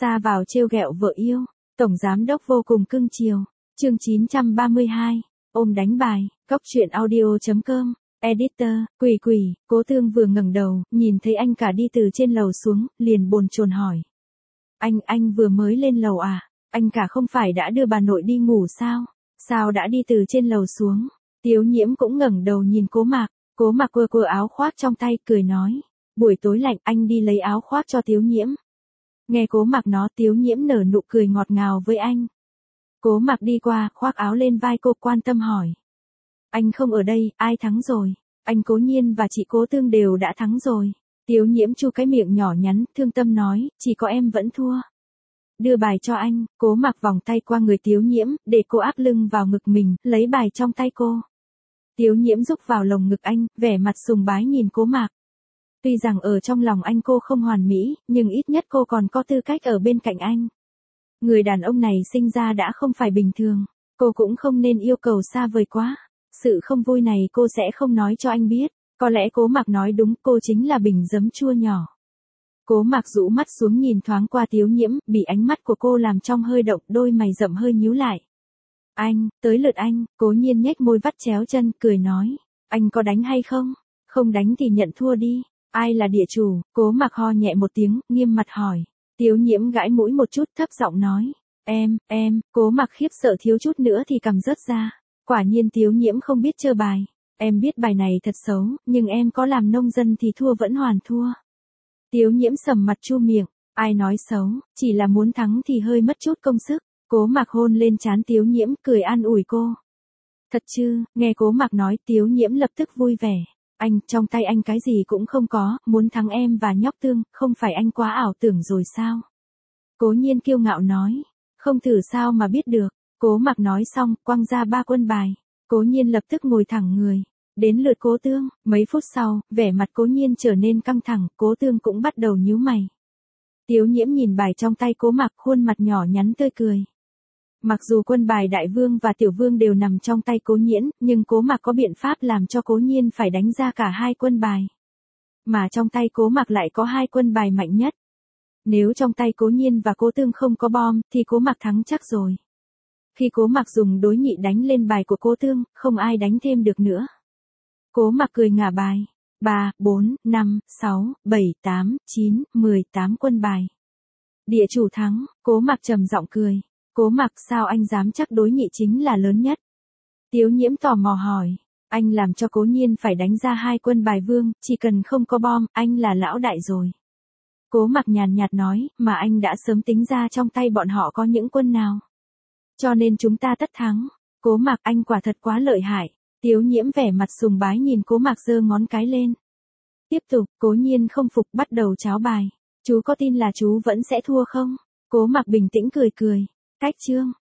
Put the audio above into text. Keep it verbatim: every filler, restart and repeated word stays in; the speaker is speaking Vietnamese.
Sa vào trêu ghẹo vợ yêu, tổng giám đốc vô cùng cưng chiều. Chương chín trăm ba mươi hai, ôm đánh bài, cóc truyện audio chấm com, editor, Quỷ Quỷ. Cố Tương vừa ngẩng đầu, nhìn thấy anh cả đi từ trên lầu xuống, liền bồn chồn hỏi. Anh, anh vừa mới lên lầu à? Anh cả không phải đã đưa bà nội đi ngủ sao? Sao đã đi từ trên lầu xuống? Tiếu Nhiễm cũng ngẩng đầu nhìn Cố Mạc, Cố Mạc quơ quơ áo khoác trong tay, cười nói. Buổi tối lạnh, anh đi lấy áo khoác cho Tiếu Nhiễm. Nghe Cố Mạc nói, Tiếu Nhiễm nở nụ cười ngọt ngào với anh. Cố Mạc đi qua, khoác áo lên vai cô, quan tâm hỏi. Anh không ở đây, ai thắng rồi? Anh Cố Nhiên và chị Cố Tương đều đã thắng rồi. Tiếu Nhiễm chu cái miệng nhỏ nhắn, thương tâm nói, chỉ có em vẫn thua. Đưa bài cho anh. Cố Mạc vòng tay qua người Tiếu Nhiễm, để cô áp lưng vào ngực mình, lấy bài trong tay cô. Tiếu Nhiễm rúc vào lồng ngực anh, vẻ mặt sùng bái nhìn Cố Mạc. Tuy rằng ở trong lòng anh cô không hoàn mỹ, nhưng ít nhất cô còn có tư cách ở bên cạnh anh. Người đàn ông này sinh ra đã không phải bình thường, cô cũng không nên yêu cầu xa vời quá. Sự không vui này cô sẽ không nói cho anh biết, có lẽ Cố Mạc nói đúng, cô chính là bình giấm chua nhỏ. Cố Mạc rũ mắt xuống nhìn thoáng qua Tiếu Nhiễm, bị ánh mắt của cô làm trong hơi động, đôi mày rậm hơi nhíu lại. Anh, tới lượt anh. Cố Nhiên nhếch môi vắt chéo chân, cười nói. Anh có đánh hay không? Không đánh thì nhận thua đi. Ai là địa chủ? Cố Mạc ho nhẹ một tiếng, nghiêm mặt hỏi. Tiếu Nhiễm gãi mũi một chút, thấp giọng nói. Em, em. Cố Mạc khiếp sợ thiếu chút nữa thì cầm rớt ra. Quả nhiên Tiếu Nhiễm không biết chơi bài. Em biết bài này thật xấu, nhưng em có làm nông dân thì thua vẫn hoàn thua. Tiếu Nhiễm sầm mặt chu miệng. Ai nói xấu, chỉ là muốn thắng thì hơi mất chút công sức. Cố Mạc hôn lên trán Tiếu Nhiễm, cười an ủi cô. Thật chứ? Nghe Cố Mạc nói, Tiếu Nhiễm lập tức vui vẻ. Anh, trong tay anh cái gì cũng không có, muốn thắng em và nhóc Tương, không phải anh quá ảo tưởng rồi sao? Cố Nhiên kiêu ngạo nói. Không thử sao mà biết được. Cố Mạc nói xong, quăng ra ba quân bài. Cố Nhiên lập tức ngồi thẳng người. Đến lượt Cố Tương. Mấy phút sau, vẻ mặt Cố Nhiên trở nên căng thẳng, Cố Tương cũng bắt đầu nhíu mày. Tiếu Nhiễm nhìn bài trong tay Cố Mạc, khuôn mặt nhỏ nhắn tươi cười. Mặc dù quân bài đại vương và tiểu vương đều nằm trong tay Cố Nhiễn, nhưng Cố Mạc có biện pháp làm cho Cố Nhiên phải đánh ra cả hai quân bài. Mà trong tay Cố Mạc lại có hai quân bài mạnh nhất. Nếu trong tay Cố Nhiên và Cố Tương không có bom, thì Cố Mạc thắng chắc rồi. Khi Cố Mạc dùng đối nhị đánh lên bài của Cố Tương, không ai đánh thêm được nữa. Cố Mạc cười ngả bài. ba, bốn, năm, sáu, bảy, tám, chín, mười, tám quân bài. Địa chủ thắng. Cố Mạc trầm giọng cười. Cố Mạc, sao anh dám chắc đối nhị chính là lớn nhất? Tiếu Nhiễm tò mò hỏi. Anh làm cho Cố Nhiên phải đánh ra hai quân bài vương, chỉ cần không có bom, anh là lão đại rồi. Cố Mạc nhàn nhạt nói, mà anh đã sớm tính ra trong tay bọn họ có những quân nào. Cho nên chúng ta tất thắng. Cố Mạc, anh quả thật quá lợi hại. Tiếu Nhiễm vẻ mặt sùng bái nhìn Cố Mạc giơ ngón cái lên. Tiếp tục. Cố Nhiên không phục, bắt đầu cháo bài. Chú có tin là chú vẫn sẽ thua không? Cố Mạc bình tĩnh cười cười. Cách chương.